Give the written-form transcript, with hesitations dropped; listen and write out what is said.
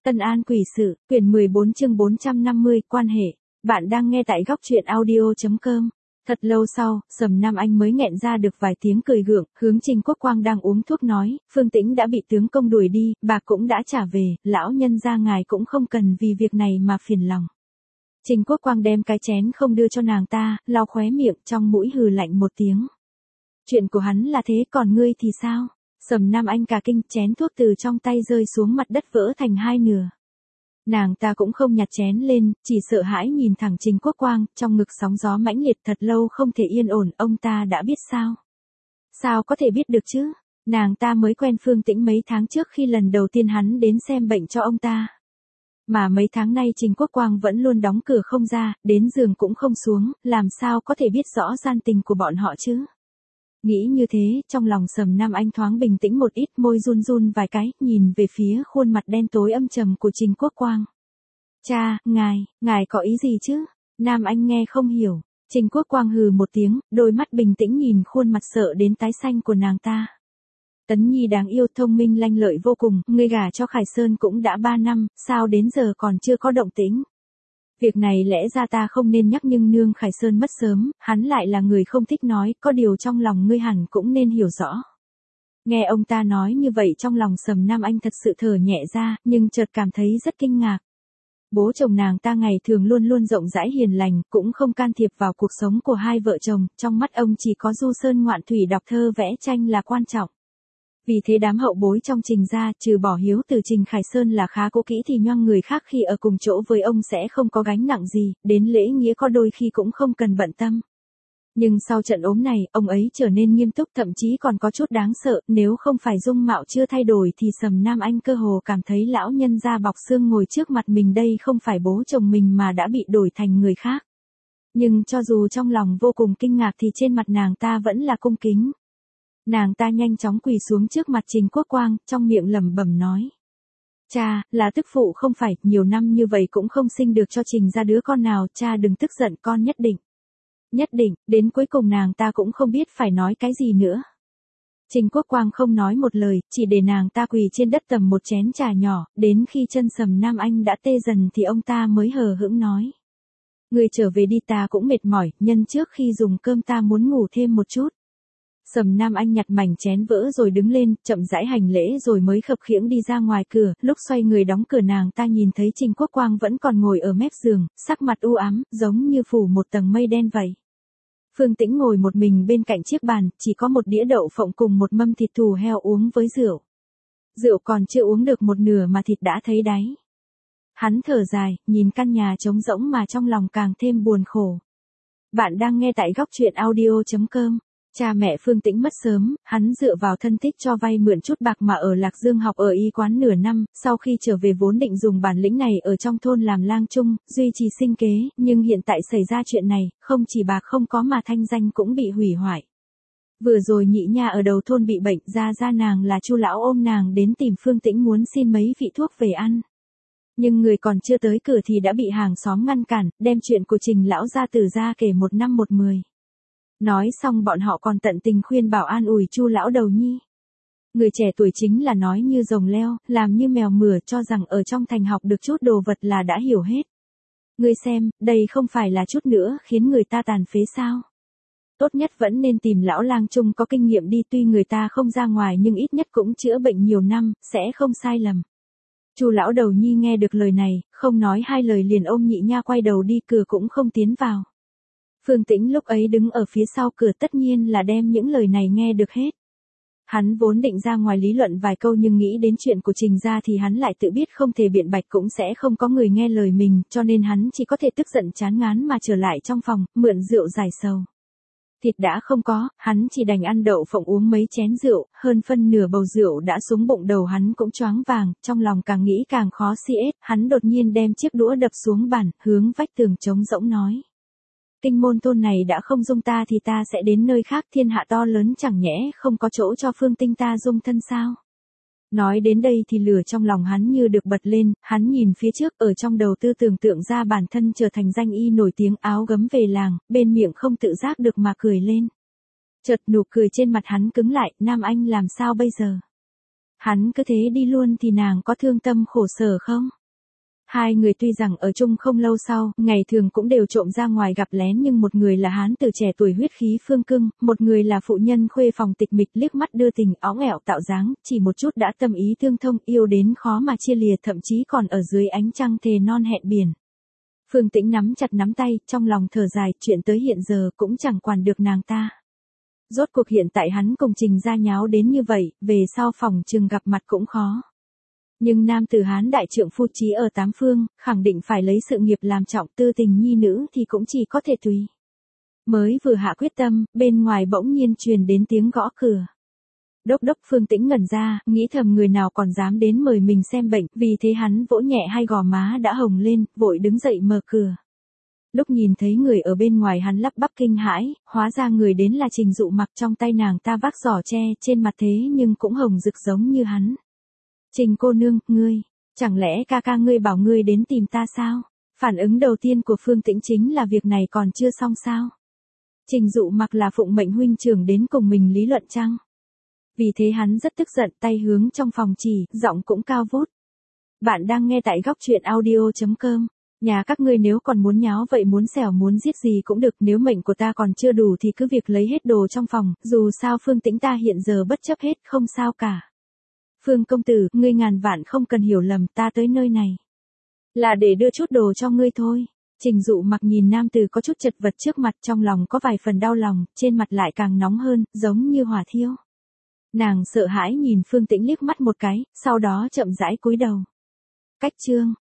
Tân An quỷ sự, quyển 14 chương 450, quan hệ. Bạn đang nghe tại góc truyện audio.com. Thật lâu sau, Sầm Nam Anh mới nghẹn ra được vài tiếng cười gượng, hướng Trình Quốc Quang đang uống thuốc nói, Phương Tĩnh đã bị tướng công đuổi đi, bà cũng đã trả về, lão nhân gia ngài cũng không cần vì việc này mà phiền lòng. Trình Quốc Quang đem cái chén không đưa cho nàng ta, lau khóe miệng, trong mũi hừ lạnh một tiếng. Chuyện của hắn là thế, còn ngươi thì sao? Sầm Nam Anh cả kinh, chén thuốc từ trong tay rơi xuống mặt đất vỡ thành hai nửa. Nàng ta cũng không nhặt chén lên, chỉ sợ hãi nhìn thẳng Trình Quốc Quang, trong ngực sóng gió mãnh liệt thật lâu không thể yên ổn, ông ta đã biết sao? Sao có thể biết được chứ? Nàng ta mới quen Phương Tĩnh mấy tháng trước khi lần đầu tiên hắn đến xem bệnh cho ông ta. Mà mấy tháng nay Trình Quốc Quang vẫn luôn đóng cửa không ra, đến giường cũng không xuống, làm sao có thể biết rõ gian tình của bọn họ chứ? Nghĩ như thế, trong lòng Sầm Nam Anh thoáng bình tĩnh một ít, môi run run vài cái, nhìn về phía khuôn mặt đen tối âm trầm của Trình Quốc Quang. Cha, ngài có ý gì chứ? Nam Anh nghe không hiểu. Trình Quốc Quang hừ một tiếng, đôi mắt bình tĩnh nhìn khuôn mặt sợ đến tái xanh của nàng ta. Tấn Nhi đáng yêu, thông minh lanh lợi vô cùng, ngươi gả cho Khải Sơn cũng đã 3 năm, sao đến giờ còn chưa có động tĩnh? Việc này lẽ ra ta không nên nhắc, nhưng nương Khải Sơn mất sớm, hắn lại là người không thích nói, có điều trong lòng ngươi hẳn cũng nên hiểu rõ. Nghe ông ta nói như vậy trong lòng Sầm Nam Anh thật sự thở nhẹ ra, nhưng chợt cảm thấy rất kinh ngạc. Bố chồng nàng ta ngày thường luôn luôn rộng rãi hiền lành, cũng không can thiệp vào cuộc sống của hai vợ chồng, trong mắt ông chỉ có du sơn ngoạn thủy đọc thơ vẽ tranh là quan trọng. Vì thế đám hậu bối trong Trình gia, trừ bỏ hiếu từ Trình Khải Sơn là khá cố kỹ thì nhoang người khác khi ở cùng chỗ với ông sẽ không có gánh nặng gì, đến lễ nghĩa có đôi khi cũng không cần bận tâm. Nhưng sau trận ốm này, ông ấy trở nên nghiêm túc, thậm chí còn có chút đáng sợ, nếu không phải dung mạo chưa thay đổi thì Sầm Nam Anh cơ hồ cảm thấy lão nhân da bọc xương ngồi trước mặt mình đây không phải bố chồng mình mà đã bị đổi thành người khác. Nhưng cho dù trong lòng vô cùng kinh ngạc thì trên mặt nàng ta vẫn là cung kính. Nàng ta nhanh chóng quỳ xuống trước mặt Trình Quốc Quang, trong miệng lẩm bẩm nói. Cha, là tức phụ không phải, nhiều năm như vậy cũng không sinh được cho Trình ra đứa con nào, cha đừng tức giận, con nhất định. Nhất định, đến cuối cùng nàng ta cũng không biết phải nói cái gì nữa. Trình Quốc Quang không nói một lời, chỉ để nàng ta quỳ trên đất tầm một chén trà nhỏ, đến khi chân Sầm Nam Anh đã tê dần thì ông ta mới hờ hững nói. Người trở về đi, ta cũng mệt mỏi, nhân trước khi dùng cơm ta muốn ngủ thêm một chút. Sầm Nam Anh nhặt mảnh chén vỡ rồi đứng lên, chậm rãi hành lễ rồi mới khập khiễng đi ra ngoài cửa, lúc xoay người đóng cửa nàng ta nhìn thấy Trình Quốc Quang vẫn còn ngồi ở mép giường, sắc mặt u ám, giống như phủ một tầng mây đen vậy. Phương Tĩnh ngồi một mình bên cạnh chiếc bàn, chỉ có một đĩa đậu phộng cùng một mâm thịt thù heo uống với rượu. Rượu còn chưa uống được một nửa mà thịt đã thấy đáy. Hắn thở dài, nhìn căn nhà trống rỗng mà trong lòng càng thêm buồn khổ. Bạn đang nghe tại góc truyện audio.com. Cha mẹ Phương Tĩnh mất sớm, hắn dựa vào thân thích cho vay mượn chút bạc mà ở Lạc Dương học ở y quán nửa năm, sau khi trở về vốn định dùng bản lĩnh này ở trong thôn làm lang chung, duy trì sinh kế, nhưng hiện tại xảy ra chuyện này, không chỉ bạc không có mà thanh danh cũng bị hủy hoại. Vừa rồi nhị nha ở đầu thôn bị bệnh, ra nàng là Chu lão ôm nàng đến tìm Phương Tĩnh muốn xin mấy vị thuốc về ăn. Nhưng người còn chưa tới cửa thì đã bị hàng xóm ngăn cản, đem chuyện của Trình lão gia tử ra kể một năm một mười. Nói xong bọn họ còn tận tình khuyên bảo an ủi Chu lão đầu nhi. Người trẻ tuổi chính là nói như rồng leo, làm như mèo mửa, cho rằng ở trong thành học được chút đồ vật là đã hiểu hết. Ngươi xem, đây không phải là chút nữa khiến người ta tàn phế sao? Tốt nhất vẫn nên tìm lão lang chung có kinh nghiệm đi, tuy người ta không ra ngoài nhưng ít nhất cũng chữa bệnh nhiều năm, sẽ không sai lầm. Chu lão đầu nhi nghe được lời này, không nói hai lời liền ôm nhị nha quay đầu đi, cửa cũng không tiến vào. Phương Tĩnh lúc ấy đứng ở phía sau cửa tất nhiên là đem những lời này nghe được hết. Hắn vốn định ra ngoài lý luận vài câu nhưng nghĩ đến chuyện của Trình gia thì hắn lại tự biết không thể biện bạch cũng sẽ không có người nghe lời mình, cho nên hắn chỉ có thể tức giận chán ngán mà trở lại trong phòng, mượn rượu giải sầu. Thịt đã không có, hắn chỉ đành ăn đậu phộng uống mấy chén rượu, hơn phân nửa bầu rượu đã xuống bụng, đầu hắn cũng choáng vàng, trong lòng càng nghĩ càng khó xiết, hắn đột nhiên đem chiếc đũa đập xuống bàn, hướng vách tường trống rỗng nói. Kinh môn thôn này đã không dung ta thì ta sẽ đến nơi khác, thiên hạ to lớn chẳng nhẽ không có chỗ cho Phương Tinh ta dung thân sao? Nói đến đây thì lửa trong lòng hắn như được bật lên, hắn nhìn phía trước, ở trong đầu tư tưởng tượng ra bản thân trở thành danh y nổi tiếng áo gấm về làng, bên miệng không tự giác được mà cười lên. Chợt nụ cười trên mặt hắn cứng lại, Nam Anh làm sao bây giờ? Hắn cứ thế đi luôn thì nàng có thương tâm khổ sở không? Hai người tuy rằng ở chung không lâu sau, ngày thường cũng đều trộm ra ngoài gặp lén, nhưng một người là hán tử trẻ tuổi huyết khí phương cưng, một người là phụ nhân khuê phòng tịch mịch liếc mắt đưa tình, óng ẻo tạo dáng, chỉ một chút đã tâm ý tương thông, yêu đến khó mà chia lìa, thậm chí còn ở dưới ánh trăng thề non hẹn biển. Phương Tĩnh nắm chặt nắm tay, trong lòng thở dài, chuyện tới hiện giờ cũng chẳng quản được nàng ta. Rốt cuộc hiện tại hắn cùng Trình gia nháo đến như vậy, về sau phòng chừng gặp mặt cũng khó. Nhưng nam tử Hán đại trượng phu chí ở tám phương, khẳng định phải lấy sự nghiệp làm trọng, tư tình nhi nữ thì cũng chỉ có thể tùy. Mới vừa hạ quyết tâm, bên ngoài bỗng nhiên truyền đến tiếng gõ cửa. Đốc đốc. Phương Tĩnh ngẩn ra, nghĩ thầm người nào còn dám đến mời mình xem bệnh, vì thế hắn vỗ nhẹ hai gò má đã hồng lên, vội đứng dậy mở cửa. Lúc nhìn thấy người ở bên ngoài hắn lắp bắp kinh hãi, hóa ra người đến là Trình Dụ Mặc, trong tay nàng ta vác giỏ tre, trên mặt thế nhưng cũng hồng rực giống như hắn. Trình cô nương, ngươi, chẳng lẽ ca ca ngươi bảo ngươi đến tìm ta sao? Phản ứng đầu tiên của Phương Tĩnh chính là việc này còn chưa xong sao? Trình Dụ Mặc là phụng mệnh huynh trưởng đến cùng mình lý luận chăng? Vì thế hắn rất tức giận, tay hướng trong phòng chỉ, giọng cũng cao vút. Bạn đang nghe tại góc truyện audio.com. Nhà các ngươi nếu còn muốn nháo vậy, muốn xẻo muốn giết gì cũng được, nếu mệnh của ta còn chưa đủ thì cứ việc lấy hết đồ trong phòng, dù sao Phương Tĩnh ta hiện giờ bất chấp hết, không sao cả. Phương công tử, ngươi ngàn vạn không cần hiểu lầm, ta tới nơi này là để đưa chút đồ cho ngươi thôi. Trình Dụ Mặc nhìn nam tử có chút chật vật trước mặt, trong lòng có vài phần đau lòng, trên mặt lại càng nóng hơn, giống như hỏa thiêu. Nàng sợ hãi nhìn Phương Tĩnh liếc mắt một cái, sau đó chậm rãi cúi đầu. Cách chương